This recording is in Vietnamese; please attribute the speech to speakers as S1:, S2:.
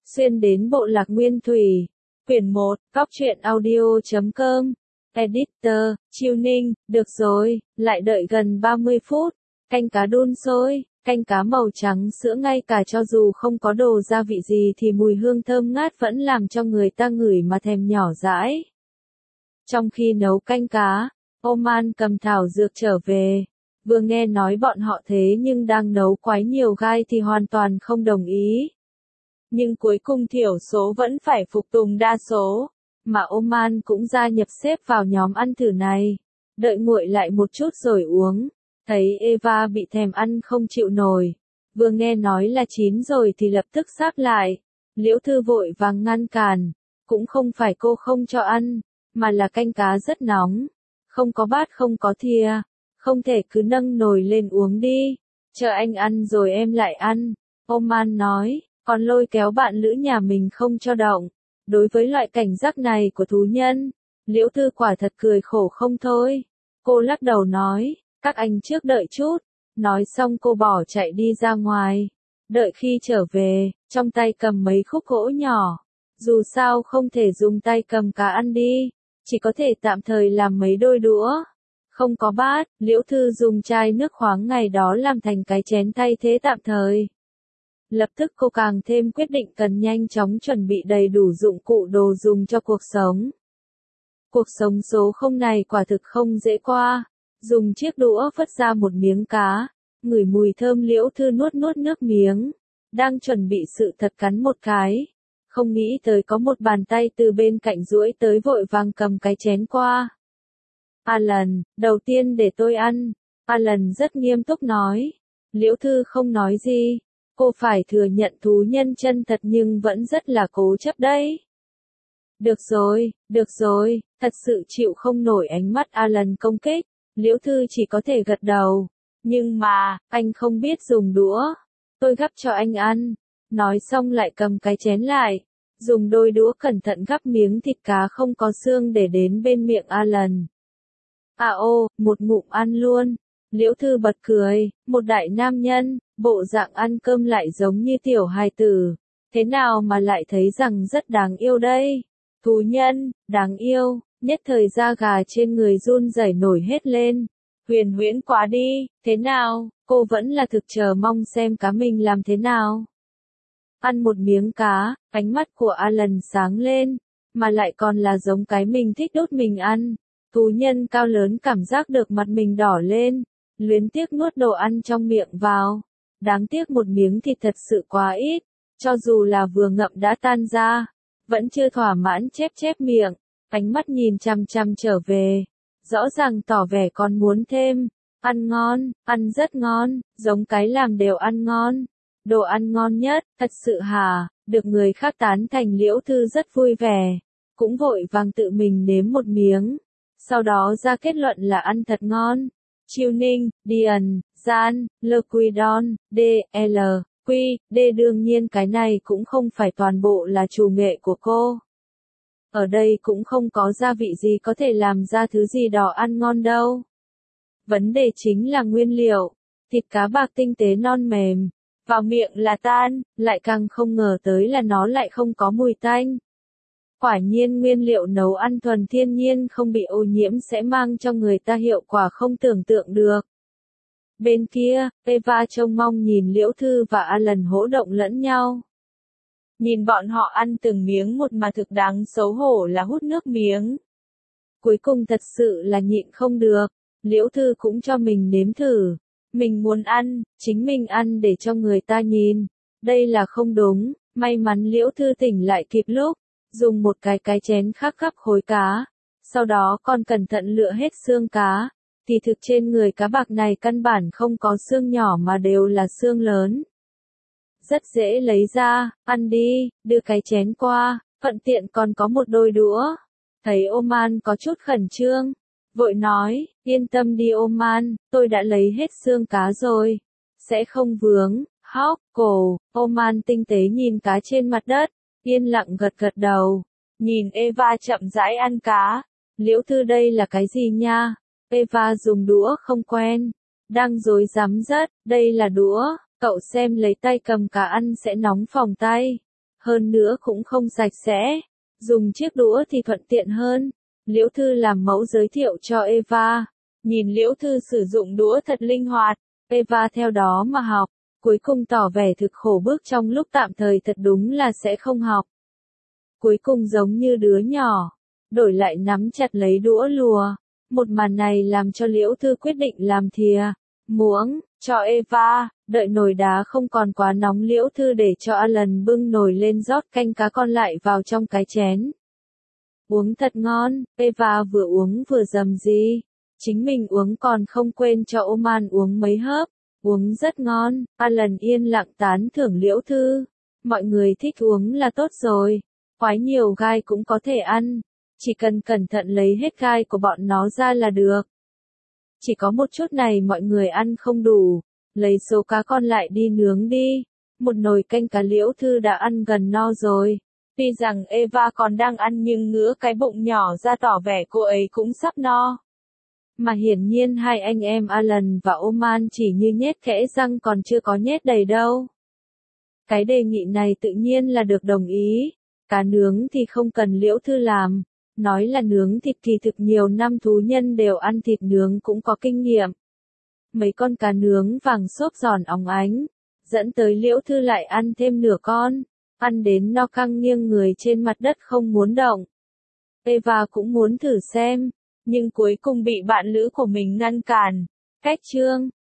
S1: xuyên đến bộ lạc Nguyên Thủy. Quyển 1, Góc truyện audio.com. Editor, Chiêu Ninh, được rồi, lại đợi gần 30 phút. Canh cá đun sôi, canh cá màu trắng sữa ngay cả cho dù không có đồ gia vị gì thì mùi hương thơm ngát vẫn làm cho người ta ngửi mà thèm nhỏ dãi. Trong khi nấu canh cá, Oman cầm thảo dược trở về. Vừa nghe nói bọn họ thế nhưng đang nấu quái nhiều gai thì hoàn toàn không đồng ý. Nhưng cuối cùng thiểu số vẫn phải phục tùng đa số, mà Oman cũng gia nhập xếp vào nhóm ăn thử này. Đợi nguội lại một chút rồi uống. Thấy Eva bị thèm ăn không chịu nổi. Vừa nghe nói là chín rồi thì lập tức sáp lại. Liễu Thư vội vàng ngăn cản. Cũng không phải cô không cho ăn, mà là canh cá rất nóng. Không có bát không có thìa. Không thể cứ nâng nồi lên uống đi. Chờ anh ăn rồi em lại ăn. Oman nói, còn lôi kéo bạn lữ nhà mình không cho động. Đối với loại cảnh giác này của thú nhân, Liễu Thư quả thật cười khổ không thôi. Cô lắc đầu nói, các anh trước đợi chút. Nói xong cô bỏ chạy đi ra ngoài. Đợi khi trở về, trong tay cầm mấy khúc gỗ nhỏ. Dù sao không thể dùng tay cầm cá ăn đi, chỉ có thể tạm thời làm mấy đôi đũa. Không có bát, Liễu Thư dùng chai nước khoáng ngày đó làm thành cái chén thay thế tạm thời. Lập tức cô càng thêm quyết định cần nhanh chóng chuẩn bị đầy đủ dụng cụ đồ dùng cho cuộc sống. Cuộc sống số không này quả thực không dễ qua. Dùng chiếc đũa vớt ra một miếng cá, ngửi mùi thơm Liễu Thư nuốt nước miếng. Đang chuẩn bị sự thật cắn một cái. Không nghĩ tới có một bàn tay từ bên cạnh duỗi tới vội vàng cầm cái chén qua. Alan, đầu tiên để tôi ăn. Alan rất nghiêm túc nói. Liễu Thư không nói gì. Cô phải thừa nhận thú nhân chân thật nhưng vẫn rất là cố chấp đấy. Được rồi, thật sự chịu không nổi ánh mắt Alan công kích. Liễu Thư chỉ có thể gật đầu. Nhưng mà, anh không biết dùng đũa. Tôi gắp cho anh ăn. Nói xong lại cầm cái chén lại. Dùng đôi đũa cẩn thận gắp miếng thịt cá không có xương để đến bên miệng Alan. Một ngụm ăn luôn. Liễu Thư bật cười, một đại nam nhân, bộ dạng ăn cơm lại giống như tiểu hài tử. Thế nào mà lại thấy rằng rất đáng yêu đây? Thú nhân, đáng yêu, nhất thời da gà trên người run rẩy nổi hết lên. Huyền huyễn quá đi, thế nào, cô vẫn là thực chờ mong xem cá mình làm thế nào. Ăn một miếng cá, ánh mắt của Alan sáng lên, mà lại còn là giống cái mình thích đốt mình ăn. Thú nhân cao lớn cảm giác được mặt mình đỏ lên, luyến tiếc nuốt đồ ăn trong miệng vào. Đáng tiếc một miếng thịt thật sự quá ít, cho dù là vừa ngậm đã tan ra, vẫn chưa thỏa mãn chép miệng, ánh mắt nhìn chằm chằm trở về, rõ ràng tỏ vẻ còn muốn thêm. Ăn ngon, ăn rất ngon, giống cái làm đều ăn ngon. Đồ ăn ngon nhất, thật sự hả? Được người khác tán thành Liễu Thư rất vui vẻ, cũng vội vàng tự mình nếm một miếng. Sau đó ra kết luận là ăn thật ngon. Chiêu Ninh, Điền, Gian, Lequidon, D, L, Q, D đương nhiên cái này cũng không phải toàn bộ là chủ nghệ của cô. Ở đây cũng không có gia vị gì có thể làm ra thứ gì đó ăn ngon đâu. Vấn đề chính là nguyên liệu. Thịt cá bạc tinh tế non mềm. Vào miệng là tan, lại càng không ngờ tới là nó lại không có mùi tanh. Quả nhiên nguyên liệu nấu ăn thuần thiên nhiên không bị ô nhiễm sẽ mang cho người ta hiệu quả không tưởng tượng được. Bên kia, Eva trông mong nhìn Liễu Thư và Alan hỗ động lẫn nhau. Nhìn bọn họ ăn từng miếng một mà thực đáng xấu hổ là hút nước miếng. Cuối cùng thật sự là nhịn không được, Liễu Thư cũng cho mình nếm thử. Mình muốn ăn, chính mình ăn để cho người ta nhìn. Đây là không đúng, may mắn Liễu Thư tỉnh lại kịp lúc. Dùng một cái chén khác gắp khối cá, sau đó còn cẩn thận lựa hết xương cá, thì thực trên người cá bạc này căn bản không có xương nhỏ mà đều là xương lớn. Rất dễ lấy ra, ăn đi, đưa cái chén qua, thuận tiện còn có một đôi đũa. Thấy Oman có chút khẩn trương, vội nói, yên tâm đi Oman, tôi đã lấy hết xương cá rồi, sẽ không vướng. Hóc, cổ, Oman tinh tế nhìn cá trên mặt đất. Yên lặng gật đầu, nhìn Eva chậm rãi ăn cá. Liễu Thư đây là cái gì nha? Eva dùng đũa không quen, đang rối rắm rất, đây là đũa, cậu xem lấy tay cầm cá ăn sẽ nóng phỏng tay. hơn nữa cũng không sạch sẽ. Dùng chiếc đũa thì thuận tiện hơn. Liễu Thư làm mẫu giới thiệu cho Eva. Nhìn Liễu Thư sử dụng đũa thật linh hoạt, Eva theo đó mà học. Cuối cùng tỏ vẻ thực khổ bước trong lúc tạm thời thật đúng là sẽ không học. Cuối cùng giống như đứa nhỏ, đổi lại nắm chặt lấy đũa lùa. Một màn này làm cho Liễu Thư quyết định làm thìa, muỗng, cho Eva, đợi nồi đá không còn quá nóng Liễu Thư để cho Alan bưng nồi lên rót canh cá con lại vào trong cái chén. Uống thật ngon, Eva vừa uống vừa rầm rì. Chính mình uống còn không quên cho Oman uống mấy hớp. Uống rất ngon, Alan yên lặng tán thưởng Liễu Thư. Mọi người thích uống là tốt rồi. Khoái nhiều gai cũng có thể ăn. Chỉ cần cẩn thận lấy hết gai của bọn nó ra là được. Chỉ có một chút này mọi người ăn không đủ. Lấy số cá con lại đi nướng đi. Một nồi canh cá Liễu Thư đã ăn gần no rồi. Tuy rằng Eva còn đang ăn nhưng ngứa cái bụng nhỏ ra tỏ vẻ cô ấy cũng sắp no. Mà hiển nhiên hai anh em Alan và Oman chỉ như nhét kẽ răng còn chưa có nhét đầy đâu. Cái đề nghị này tự nhiên là được đồng ý. Cá nướng thì không cần Liễu Thư làm. Nói là nướng thịt kỳ thực nhiều năm thú nhân đều ăn thịt nướng cũng có kinh nghiệm. Mấy con cá nướng vàng xốp giòn óng ánh. Dẫn tới Liễu Thư lại ăn thêm nửa con. Ăn đến no căng nghiêng người trên mặt đất không muốn động. Eva cũng muốn thử xem. Nhưng cuối cùng bị bạn lữ của mình ngăn cản. Cách chương